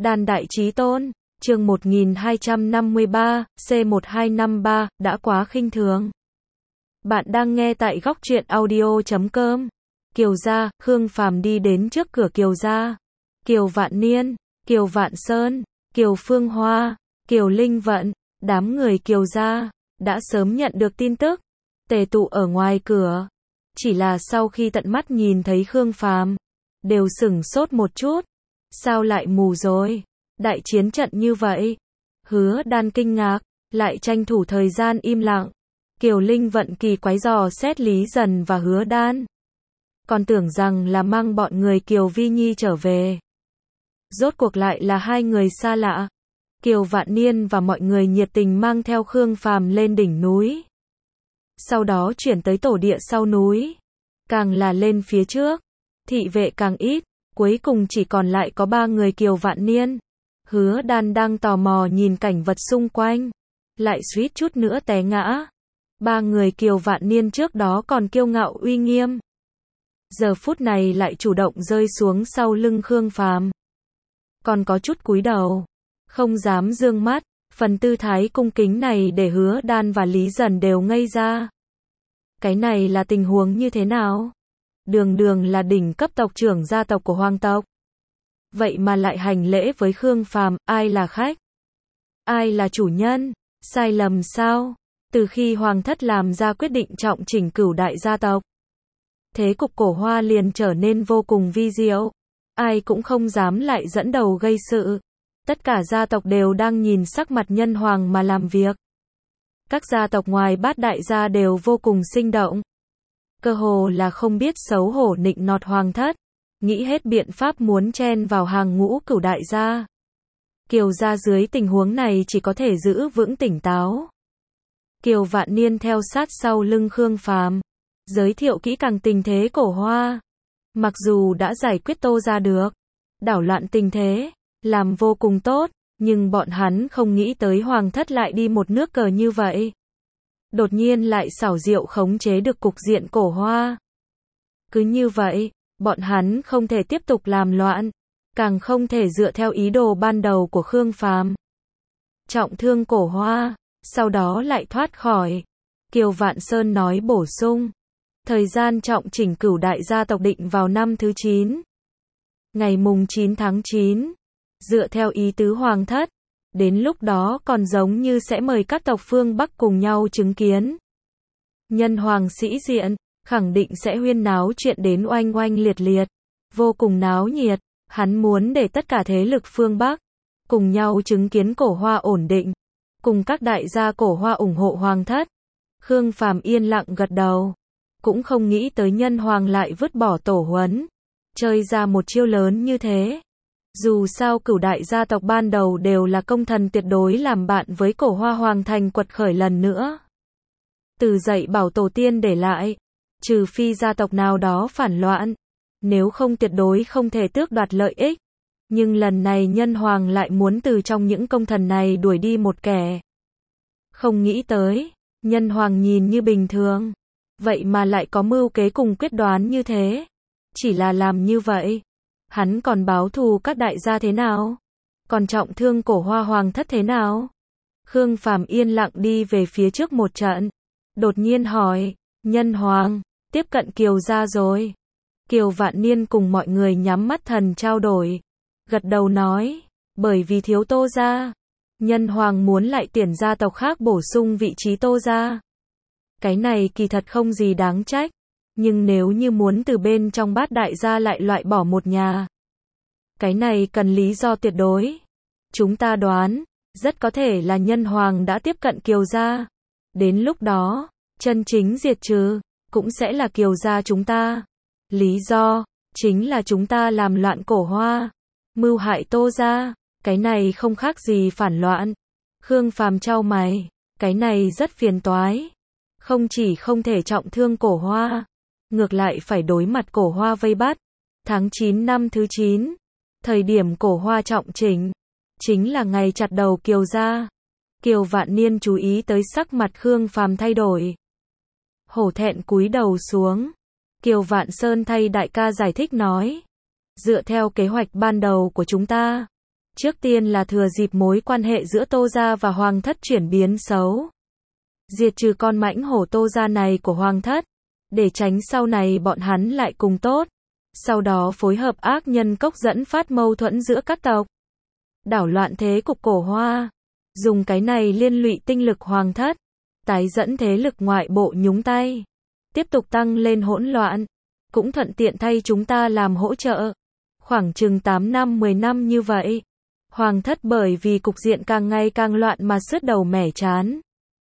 Đan Đại Chí Tôn, chương 1253, C1253, đã quá khinh thường. Bạn đang nghe tại góc truyện audio.com. Kiều gia, Khương Phàm đi đến trước cửa Kiều gia. Kiều Vạn Niên, Kiều Vạn Sơn, Kiều Phương Hoa, Kiều Linh Vận, đám người Kiều gia đã sớm nhận được tin tức, tề tụ ở ngoài cửa. Chỉ là sau khi tận mắt nhìn thấy Khương Phàm, đều sửng sốt một chút. Sao lại mù rồi? Đại chiến trận như vậy. Hứa Đan kinh ngạc, lại tranh thủ thời gian im lặng. Kiều Linh Vận kỳ quái dò xét Lý Dần và Hứa Đan. Còn tưởng rằng là mang bọn người Kiều Vi Nhi trở về. Rốt cuộc lại là hai người xa lạ. Kiều Vạn Niên và mọi người nhiệt tình mang theo Khương Phàm lên đỉnh núi. Sau đó chuyển tới tổ địa sau núi. Càng là lên phía trước, thị vệ càng ít, cuối cùng chỉ còn lại có 3 người Kiều Vạn Niên. Hứa Đan đang tò mò nhìn cảnh vật xung quanh, lại suýt chút nữa té ngã. 3 người Kiều Vạn Niên trước đó còn kiêu ngạo uy nghiêm, giờ phút này lại chủ động rơi xuống sau lưng Khương Phàm. Còn có chút cúi đầu, không dám dương mắt, phần tư thái cung kính này để Hứa Đan và Lý Dần đều ngây ra. Cái này là tình huống như thế nào? Đường đường là đỉnh cấp tộc trưởng gia tộc của hoàng tộc. Vậy mà lại hành lễ với Khương Phàm, ai là khách? Ai là chủ nhân? Sai lầm sao? Từ khi hoàng thất làm ra quyết định trọng chỉnh cửu đại gia tộc, thế cục Cổ Hoa liền trở nên vô cùng vi diệu. Ai cũng không dám lại dẫn đầu gây sự. Tất cả gia tộc đều đang nhìn sắc mặt nhân hoàng mà làm việc. Các gia tộc ngoài Bát đại gia đều vô cùng sinh động. Cơ hồ là không biết xấu hổ nịnh nọt hoàng thất, nghĩ hết biện pháp muốn chen vào hàng ngũ cửu đại gia. Kiều gia dưới tình huống này chỉ có thể giữ vững tỉnh táo. Kiều Vạn Niên theo sát sau lưng Khương Phàm, giới thiệu kỹ càng tình thế Cổ Hoa. Mặc dù đã giải quyết Tô gia được, đảo loạn tình thế, làm vô cùng tốt, nhưng bọn hắn không nghĩ tới hoàng thất lại đi một nước cờ như vậy. Đột nhiên lại xảo diệu khống chế được cục diện Cổ Hoa. Cứ như vậy, bọn hắn không thể tiếp tục làm loạn, càng không thể dựa theo ý đồ ban đầu của Khương Phàm. Trọng thương Cổ Hoa, sau đó lại thoát khỏi. Kiều Vạn Sơn nói bổ sung, thời gian trọng chỉnh cửu đại gia tộc định vào năm thứ 9. Ngày mùng 9 tháng 9, dựa theo ý tứ hoàng thất, đến lúc đó còn giống như sẽ mời các tộc phương Bắc cùng nhau chứng kiến. Nhân hoàng sĩ diện, khẳng định sẽ huyên náo chuyện đến oanh oanh liệt liệt, vô cùng náo nhiệt. Hắn muốn để tất cả thế lực phương Bắc cùng nhau chứng kiến Cổ Hoa ổn định, cùng các đại gia Cổ Hoa ủng hộ hoàng thất. Khương Phàm yên lặng gật đầu, cũng không nghĩ tới nhân hoàng lại vứt bỏ tổ huấn, chơi ra một chiêu lớn như thế. Dù sao cửu đại gia tộc ban đầu đều là công thần tuyệt đối làm bạn với Cổ Hoa hoàng thành quật khởi lần nữa. Từ dạy bảo tổ tiên để lại, trừ phi gia tộc nào đó phản loạn, nếu không tuyệt đối không thể tước đoạt lợi ích. Nhưng lần này nhân hoàng lại muốn từ trong những công thần này đuổi đi một kẻ. Không nghĩ tới, nhân hoàng nhìn như bình thường, vậy mà lại có mưu kế cùng quyết đoán như thế. Chỉ là làm như vậy, hắn còn báo thù các đại gia thế nào? Còn trọng thương Cổ Hoa hoàng thất thế nào? Khương Phàm yên lặng đi về phía trước một trận, đột nhiên hỏi, nhân hoàng, tiếp cận Kiều gia rồi. Kiều Vạn Niên cùng mọi người nhắm mắt thần trao đổi, gật đầu nói, bởi vì thiếu Tô gia, nhân hoàng muốn lại tuyển gia tộc khác bổ sung vị trí Tô gia. Cái này kỳ thật không gì đáng trách, nhưng nếu như muốn từ bên trong Bát đại gia lại loại bỏ một nhà, cái này cần lý do tuyệt đối. Chúng ta đoán, rất có thể là nhân hoàng đã tiếp cận Kiều gia. Đến lúc đó, chân chính diệt trừ, cũng sẽ là Kiều gia chúng ta. Lý do, chính là chúng ta làm loạn Cổ Hoa, mưu hại Tô gia, cái này không khác gì phản loạn. Khương Phàm chau mày, cái này rất phiền toái. Không chỉ không thể trọng thương Cổ Hoa, ngược lại phải đối mặt Cổ Hoa vây bắt. Tháng 9 năm thứ 9, thời điểm Cổ Hoa trọng chỉnh, chính là ngày chặt đầu Kiều gia. Kiều Vạn Niên chú ý tới sắc mặt Khương Phàm thay đổi, hổ thẹn cúi đầu xuống. Kiều Vạn Sơn thay đại ca giải thích nói, dựa theo kế hoạch ban đầu của chúng ta, Trước tiên là thừa dịp mối quan hệ giữa Tô gia và Hoàng thất chuyển biến xấu. Diệt trừ con mãnh hổ Tô gia này của Hoàng thất, để tránh sau này bọn hắn lại cùng tốt. Sau đó phối hợp ác nhân cốc dẫn phát mâu thuẫn giữa các tộc. Đảo loạn thế cục Cổ Hoa. Dùng cái này liên lụy tinh lực Hoàng thất. Tái dẫn thế lực ngoại bộ nhúng tay. Tiếp tục tăng lên hỗn loạn. Cũng thuận tiện thay chúng ta làm hỗ trợ. Khoảng chừng 8 năm 10 năm như vậy. Hoàng thất bởi vì cục diện càng ngày càng loạn mà sứt đầu mẻ trán.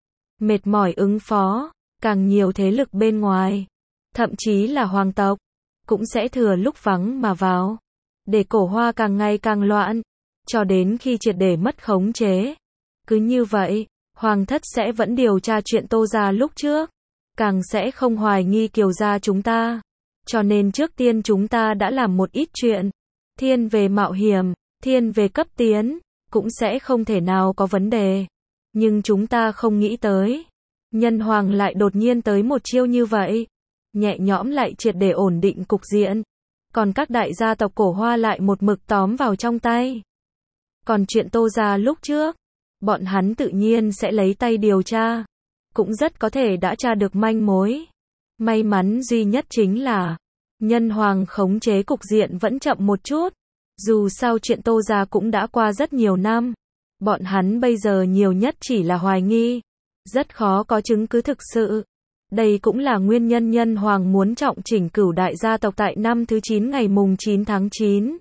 Mệt mỏi ứng phó. Càng nhiều thế lực bên ngoài. Thậm chí là hoàng tộc. Cũng sẽ thừa lúc vắng mà vào. Để Cổ Hoa càng ngày càng loạn. Cho đến khi triệt để mất khống chế. Cứ như vậy, Hoàng thất sẽ vẫn điều tra chuyện Tô gia lúc trước. Càng sẽ không hoài nghi Kiều gia chúng ta. Cho nên trước tiên chúng ta đã làm một ít chuyện. Thiên về mạo hiểm, thiên về cấp tiến. Cũng sẽ không thể nào có vấn đề. Nhưng chúng ta không nghĩ tới. Nhân hoàng lại đột nhiên tới một chiêu như vậy. Nhẹ nhõm lại triệt để ổn định cục diện. Còn các đại gia tộc Cổ Hoa lại một mực tóm vào trong tay. Còn chuyện Tô gia lúc trước, bọn hắn tự nhiên sẽ lấy tay điều tra. Cũng rất có thể đã tra được manh mối. May mắn duy nhất chính là, nhân hoàng khống chế cục diện vẫn chậm một chút. Dù sao chuyện Tô gia cũng đã qua rất nhiều năm. Bọn hắn bây giờ nhiều nhất chỉ là hoài nghi. Rất khó có chứng cứ thực sự. Đây cũng là nguyên nhân nhân hoàng muốn trọng chỉnh cửu đại gia tộc tại năm thứ 9 ngày mùng 9 tháng 9.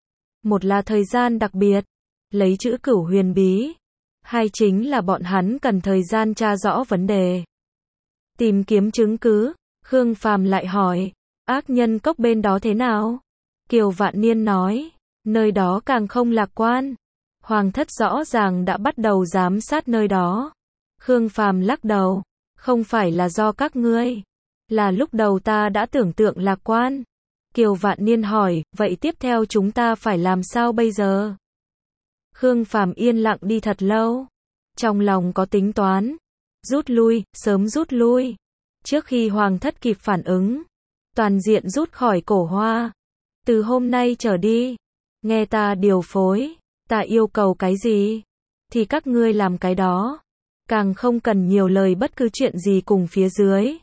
Một là thời gian đặc biệt. Lấy chữ cửu huyền bí. Hai chính là bọn hắn cần thời gian tra rõ vấn đề. Tìm kiếm chứng cứ. Khương Phàm lại hỏi. Ác nhân cốc bên đó thế nào? Kiều Vạn Niên nói. Nơi đó càng không lạc quan. Hoàng thất rõ ràng đã bắt đầu giám sát nơi đó. Khương Phàm lắc đầu. Không phải là do các ngươi. Là lúc đầu ta đã tưởng tượng lạc quan. Kiều Vạn Niên hỏi. Vậy tiếp theo chúng ta phải làm sao bây giờ? Khương Phàm yên lặng đi thật lâu. Trong lòng có tính toán. Rút lui, sớm rút lui. Trước khi Hoàng thất kịp phản ứng. Toàn diện rút khỏi Cổ Hoa. Từ hôm nay trở đi. Nghe ta điều phối. Ta yêu cầu cái gì? Thì các ngươi làm cái đó. Càng không cần nhiều lời bất cứ chuyện gì cùng phía dưới.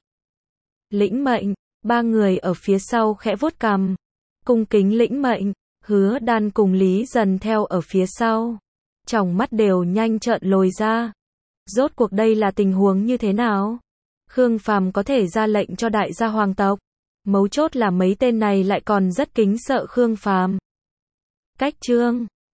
Lĩnh mệnh. Ba người ở phía sau khẽ vuốt cằm. Cung kính lĩnh mệnh. Hứa Đan cùng Lý Dần theo ở phía sau. Tròng mắt đều nhanh trợn lồi ra. Rốt cuộc đây là tình huống như thế nào? Khương Phàm có thể ra lệnh cho đại gia hoàng tộc. Mấu chốt là mấy tên này lại còn rất kính sợ Khương Phàm. Cách chương